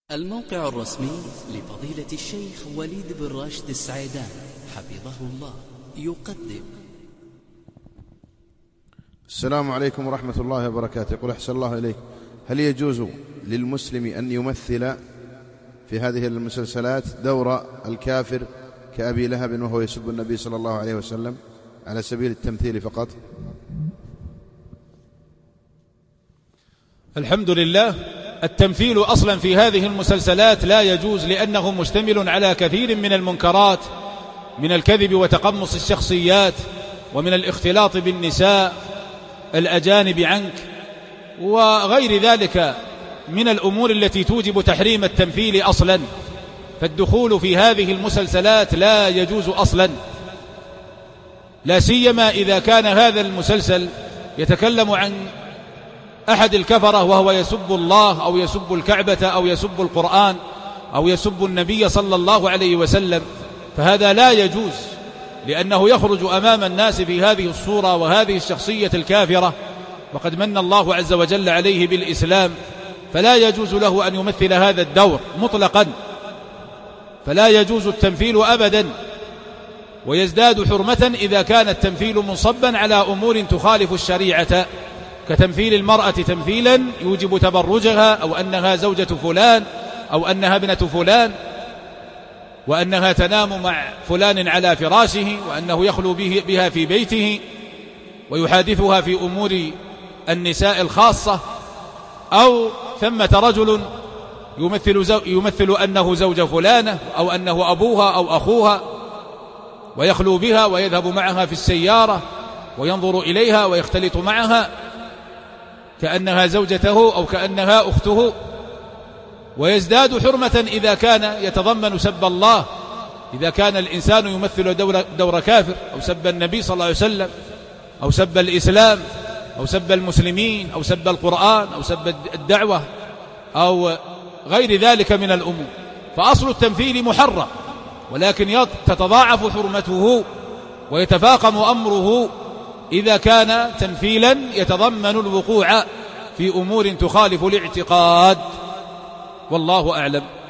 الموقع الرسمي لفضيلة الشيخ وليد بن راشد السعيدان حفظه الله يقدم. السلام عليكم ورحمة الله وبركاته. يقول أحسن الله إليك، هل يجوز للمسلم أن يمثل في هذه المسلسلات دور الكافر كأبي لهب وهو يسب النبي صلى الله عليه وسلم على سبيل التمثيل فقط؟ الحمد لله. التمثيل أصلا في هذه المسلسلات لا يجوز، لأنه مشتمل على كثير من المنكرات، من الكذب وتقمص الشخصيات، ومن الاختلاط بالنساء الأجانب عنك، وغير ذلك من الأمور التي توجب تحريم التمثيل أصلا. فالدخول في هذه المسلسلات لا يجوز أصلا، لا سيما إذا كان هذا المسلسل يتكلم عن أحد الكفرة وهو يسب الله أو يسب الكعبة أو يسب القرآن أو يسب النبي صلى الله عليه وسلم، فهذا لا يجوز، لأنه يخرج أمام الناس في هذه الصورة وهذه الشخصية الكافرة، وقد من الله عز وجل عليه بالإسلام، فلا يجوز له أن يمثل هذا الدور مطلقا، فلا يجوز التمثيل أبدا. ويزداد حرمة إذا كان التمثيل منصبا على أمور تخالف الشريعة، كتمثيل المرأة تمثيلا يوجب تبرجها، أو أنها زوجة فلان، أو أنها ابنة فلان، وأنها تنام مع فلان على فراشه، وأنه يخلو بها في بيته ويحادثها في أمور النساء الخاصة، أو ثمة رجل يمثل أنه زوج فلانة أو أنه أبوها أو أخوها، ويخلو بها ويذهب معها في السيارة وينظر إليها ويختلط معها كأنها زوجته أو كأنها أخته. ويزداد حرمة إذا كان يتضمن سب الله، إذا كان الإنسان يمثل دور كافر، أو سب النبي صلى الله عليه وسلم، أو سب الإسلام، أو سب المسلمين، أو سب القرآن، أو سب الدعوة، أو غير ذلك من الأمور. فأصل التمثيل محرم، ولكن تتضاعف حرمته ويتفاقم أمره إذا كان تمثيلا يتضمن الوقوع في أمور تخالف الاعتقاد، والله أعلم.